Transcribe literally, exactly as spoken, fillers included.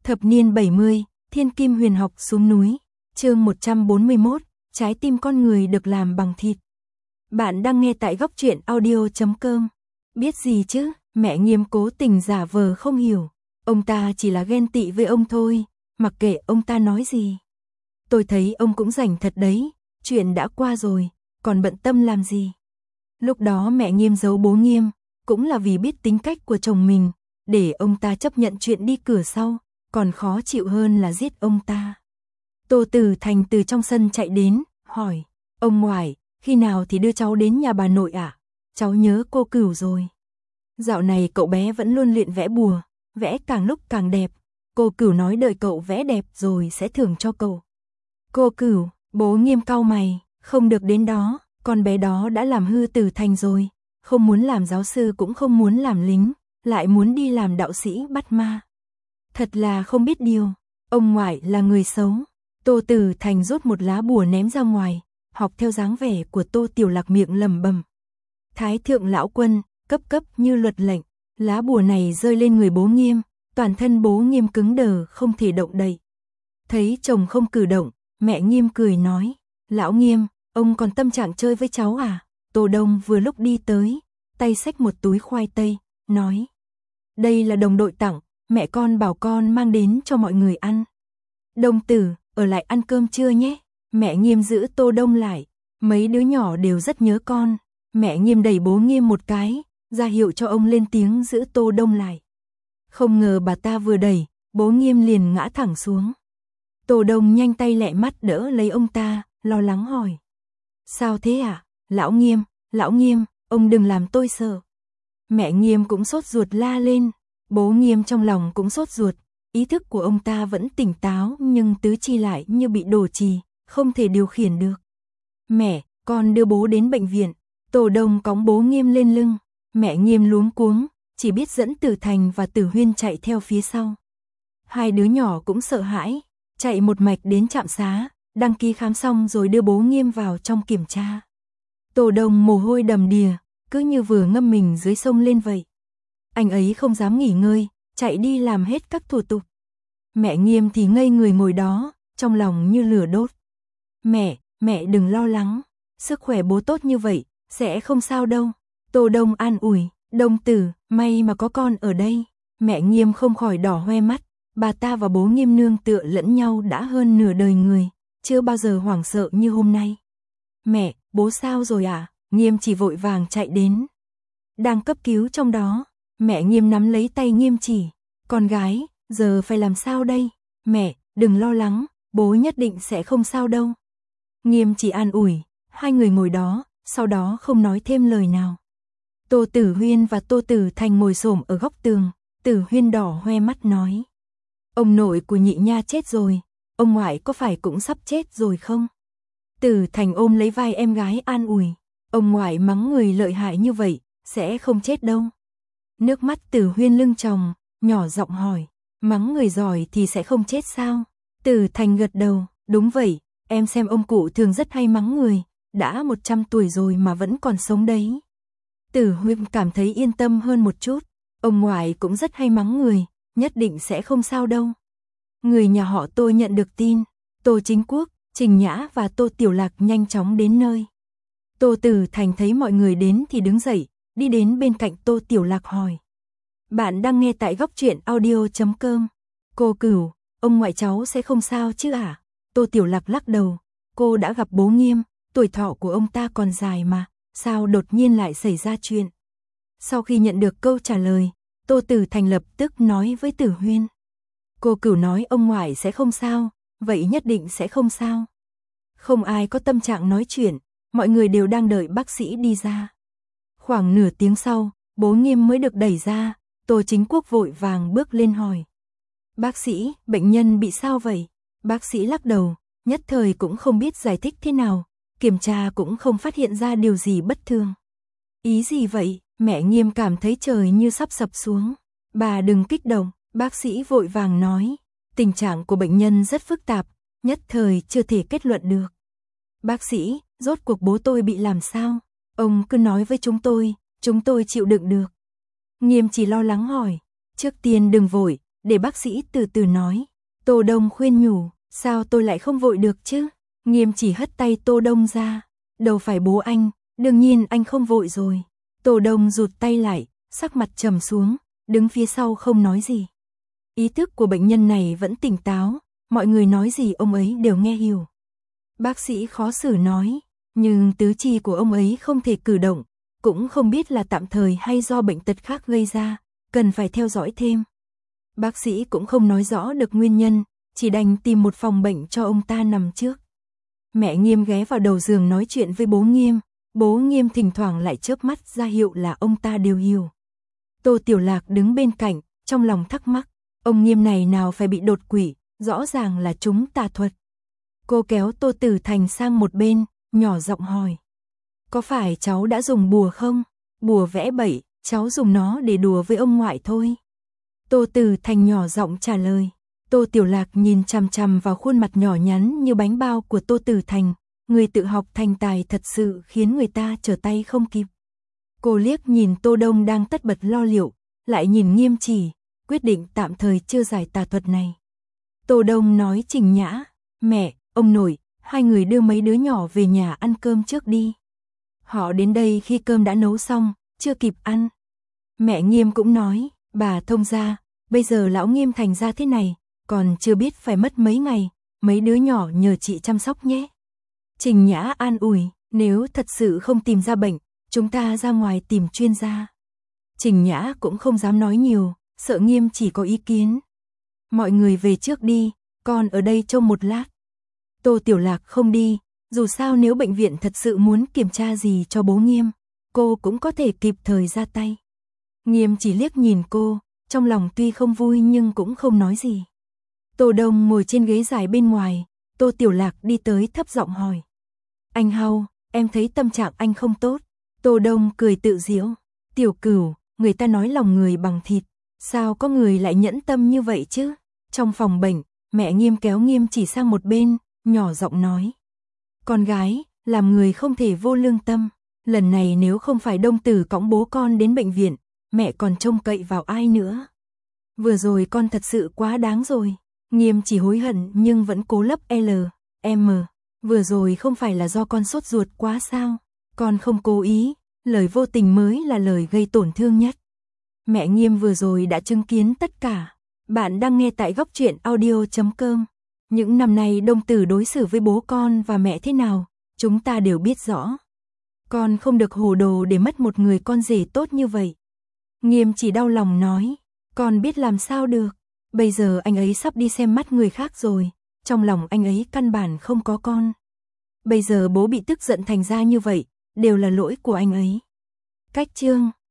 Thập niên bảy mươi, Thiên Kim Huyền Học xuống núi, chương một trăm bốn mươi mốt, trái tim con người được làm bằng thịt. Bạn đang nghe tại góc truyện audio chấm com. Biết gì chứ, mẹ Nghiêm cố tình giả vờ không hiểu. Ông ta chỉ là ghen tị với ông thôi, mặc kệ ông ta nói gì. Tôi thấy ông cũng rảnh thật đấy, chuyện đã qua rồi, còn bận tâm làm gì. Lúc đó mẹ Nghiêm giấu bố Nghiêm, cũng là vì biết tính cách của chồng mình, để ông ta chấp nhận chuyện đi cửa sau, còn khó chịu hơn là giết ông ta. Tô Tử Thành từ trong sân chạy đến, hỏi, ông ngoại, khi nào thì đưa cháu đến nhà bà nội ạ? À? Cháu nhớ cô Cửu rồi. Dạo này cậu bé vẫn luôn luyện vẽ bùa, vẽ càng lúc càng đẹp. Cô Cửu nói đợi cậu vẽ đẹp rồi sẽ thưởng cho cậu. Cô Cửu, bố Nghiêm cau mày, không được đến đó, con bé đó đã làm hư Tử Thành rồi, không muốn làm giáo sư cũng không muốn làm lính, lại muốn đi làm đạo sĩ bắt ma. Thật là không biết điều, ông ngoại là người xấu. Tô Tử Thành rút một lá bùa ném ra ngoài, học theo dáng vẻ của Tô Tiểu Lạc miệng lẩm bẩm. Thái thượng lão quân, cấp cấp như luật lệnh, lá bùa này rơi lên người bố Nghiêm, toàn thân bố Nghiêm cứng đờ không thể động đậy. Thấy chồng không cử động, mẹ Nghiêm cười nói, lão Nghiêm, ông còn tâm trạng chơi với cháu à? Tô Đông vừa lúc đi tới, tay xách một túi khoai tây, nói, đây là đồng đội tặng, mẹ con bảo con mang đến cho mọi người ăn. Đông Tử, ở lại ăn cơm trưa nhé. Mẹ Nghiêm giữ Tô Đông lại, mấy đứa nhỏ đều rất nhớ con. Mẹ Nghiêm đẩy bố Nghiêm một cái, ra hiệu cho ông lên tiếng giữ Tô Đông lại. Không ngờ bà ta vừa đẩy, bố Nghiêm liền ngã thẳng xuống. Tô Đông nhanh tay lẹ mắt đỡ lấy ông ta, lo lắng hỏi. Sao thế ạ? À? Lão Nghiêm, lão Nghiêm, ông đừng làm tôi sợ. Mẹ Nghiêm cũng sốt ruột la lên, bố Nghiêm trong lòng cũng sốt ruột, ý thức của ông ta vẫn tỉnh táo nhưng tứ chi lại như bị đổ trì, không thể điều khiển được. Mẹ, con đưa bố đến bệnh viện. Tô Đông cõng bố Nghiêm lên lưng, mẹ Nghiêm luống cuống, chỉ biết dẫn Tử Thành và Tử Huyên chạy theo phía sau. Hai đứa nhỏ cũng sợ hãi, chạy một mạch đến trạm xá, đăng ký khám xong rồi đưa bố Nghiêm vào trong kiểm tra. Tô Đông mồ hôi đầm đìa, cứ như vừa ngâm mình dưới sông lên vậy. Anh ấy không dám nghỉ ngơi, chạy đi làm hết các thủ tục. Mẹ Nghiêm thì ngây người ngồi đó, trong lòng như lửa đốt. Mẹ, mẹ đừng lo lắng, sức khỏe bố tốt như vậy, sẽ không sao đâu. Tô Đông an ủi, Đông Tử, may mà có con ở đây. Mẹ Nghiêm không khỏi đỏ hoe mắt, bà ta và bố Nghiêm nương tựa lẫn nhau đã hơn nửa đời người, chưa bao giờ hoảng sợ như hôm nay. Mẹ, bố sao rồi à? Nghiêm chỉ vội vàng chạy đến. Đang cấp cứu trong đó, mẹ Nghiêm nắm lấy tay Nghiêm chỉ, con gái, giờ phải làm sao đây? Mẹ, đừng lo lắng, bố nhất định sẽ không sao đâu. Nghiêm chỉ an ủi, hai người ngồi đó, sau đó không nói thêm lời nào. Tô Tử Huyên và Tô Tử Thành ngồi xổm ở góc tường, Tử Huyên đỏ hoe mắt nói. Ông nội của nhị nha chết rồi, ông ngoại có phải cũng sắp chết rồi không? Tử Thành ôm lấy vai em gái an ủi, ông ngoại mắng người lợi hại như vậy, sẽ không chết đâu. Nước mắt Tử Huyên lưng tròng, nhỏ giọng hỏi, mắng người giỏi thì sẽ không chết sao? Tử Thành gật đầu, đúng vậy, em xem ông cụ thường rất hay mắng người, đã một trăm tuổi rồi mà vẫn còn sống đấy. Tử Huyên cảm thấy yên tâm hơn một chút, ông ngoại cũng rất hay mắng người, nhất định sẽ không sao đâu. Người nhà họ Tô nhận được tin, Tô Chính Quốc, Trình Nhã và Tô Tiểu Lạc nhanh chóng đến nơi. Tô Tử Thành thấy mọi người đến thì đứng dậy, đi đến bên cạnh Tô Tiểu Lạc hỏi. Bạn đang nghe tại góc truyện audio chấm com. Cô Cửu, ông ngoại cháu sẽ không sao chứ à? Tô Tiểu Lạc lắc đầu, cô đã gặp bố Nghiêm, tuổi thọ của ông ta còn dài mà, sao đột nhiên lại xảy ra chuyện? Sau khi nhận được câu trả lời, Tô Tử Thành lập tức nói với Tử Huyên. Cô Cửu nói ông ngoại sẽ không sao, vậy nhất định sẽ không sao. Không ai có tâm trạng nói chuyện, mọi người đều đang đợi bác sĩ đi ra. Khoảng nửa tiếng sau, bố Nghiêm mới được đẩy ra, Tô Chính Quốc vội vàng bước lên hỏi. Bác sĩ, bệnh nhân bị sao vậy? Bác sĩ lắc đầu, nhất thời cũng không biết giải thích thế nào, kiểm tra cũng không phát hiện ra điều gì bất thường. Ý gì vậy? Mẹ Nghiêm cảm thấy trời như sắp sập xuống. Bà đừng kích động, bác sĩ vội vàng nói. Tình trạng của bệnh nhân rất phức tạp, nhất thời chưa thể kết luận được. Bác sĩ, rốt cuộc bố tôi bị làm sao? Ông cứ nói với chúng tôi, chúng tôi chịu đựng được. Nghiêm chỉ lo lắng hỏi, trước tiên đừng vội, để bác sĩ từ từ nói. Tô Đông khuyên nhủ, sao tôi lại không vội được chứ? Nghiêm chỉ hất tay Tô Đông ra, đâu phải bố anh, đương nhiên anh không vội rồi. Tô Đông rụt tay lại, sắc mặt trầm xuống, đứng phía sau không nói gì. Ý thức của bệnh nhân này vẫn tỉnh táo, mọi người nói gì ông ấy đều nghe hiểu. Bác sĩ khó xử nói, nhưng tứ chi của ông ấy không thể cử động, cũng không biết là tạm thời hay do bệnh tật khác gây ra, cần phải theo dõi thêm. Bác sĩ cũng không nói rõ được nguyên nhân, chỉ đành tìm một phòng bệnh cho ông ta nằm trước. Mẹ Nghiêm ghé vào đầu giường nói chuyện với bố Nghiêm, bố Nghiêm thỉnh thoảng lại chớp mắt ra hiệu là ông ta đều hiểu. Tô Tiểu Lạc đứng bên cạnh, trong lòng thắc mắc, ông Nghiêm này nào phải bị đột quỵ, rõ ràng là chúng tà thuật. Cô kéo Tô Tử Thành sang một bên, nhỏ giọng hỏi. Có phải cháu đã dùng bùa không? Bùa vẽ bậy, cháu dùng nó để đùa với ông ngoại thôi. Tô Tử Thành nhỏ giọng trả lời. Tô Tiểu Lạc nhìn chằm chằm vào khuôn mặt nhỏ nhắn như bánh bao của Tô Tử Thành, người tự học thành tài thật sự khiến người ta trở tay không kịp. Cô liếc nhìn Tô Đông đang tất bật lo liệu, lại nhìn Nghiêm Chỉ, quyết định tạm thời chưa giải tà thuật này. Tô Đông nói Trình Nhã, mẹ, ông nội, hai người đưa mấy đứa nhỏ về nhà ăn cơm trước đi. Họ đến đây khi cơm đã nấu xong, chưa kịp ăn. Mẹ Nghiêm cũng nói, bà thông gia, bây giờ lão Nghiêm thành ra thế này, còn chưa biết phải mất mấy ngày, mấy đứa nhỏ nhờ chị chăm sóc nhé. Trình Nhã an ủi, nếu thật sự không tìm ra bệnh, chúng ta ra ngoài tìm chuyên gia. Trình Nhã cũng không dám nói nhiều, sợ Nghiêm chỉ có ý kiến. Mọi người về trước đi, con ở đây trông một lát. Tô Tiểu Lạc không đi, dù sao nếu bệnh viện thật sự muốn kiểm tra gì cho bố Nghiêm, cô cũng có thể kịp thời ra tay. Nghiêm chỉ liếc nhìn cô, trong lòng tuy không vui nhưng cũng không nói gì. Tô Đông ngồi trên ghế dài bên ngoài, Tô Tiểu Lạc đi tới thấp giọng hỏi. Anh Hau, em thấy tâm trạng anh không tốt. Tô Đông cười tự giễu. Tiểu Cửu, người ta nói lòng người bằng thịt, sao có người lại nhẫn tâm như vậy chứ? Trong phòng bệnh, mẹ Nghiêm kéo Nghiêm chỉ sang một bên, nhỏ giọng nói. Con gái, làm người không thể vô lương tâm. Lần này nếu không phải Đông Tử cõng bố con đến bệnh viện, mẹ còn trông cậy vào ai nữa? Vừa rồi con thật sự quá đáng rồi. Nghiêm chỉ hối hận nhưng vẫn cố lấp L, M. Vừa rồi không phải là do con sốt ruột quá sao? Con không cố ý, lời vô tình mới là lời gây tổn thương nhất. Mẹ Nghiêm vừa rồi đã chứng kiến tất cả. Bạn đang nghe tại góc truyện audio chấm com. Những năm nay Đông Tử đối xử với bố con và mẹ thế nào, chúng ta đều biết rõ. Con không được hồ đồ để mất một người con rể tốt như vậy. Nghiêm chỉ đau lòng nói, con biết làm sao được. Bây giờ anh ấy sắp đi xem mắt người khác rồi, trong lòng anh ấy căn bản không có con. Bây giờ bố bị tức giận thành ra như vậy, đều là lỗi của anh ấy. Cách chương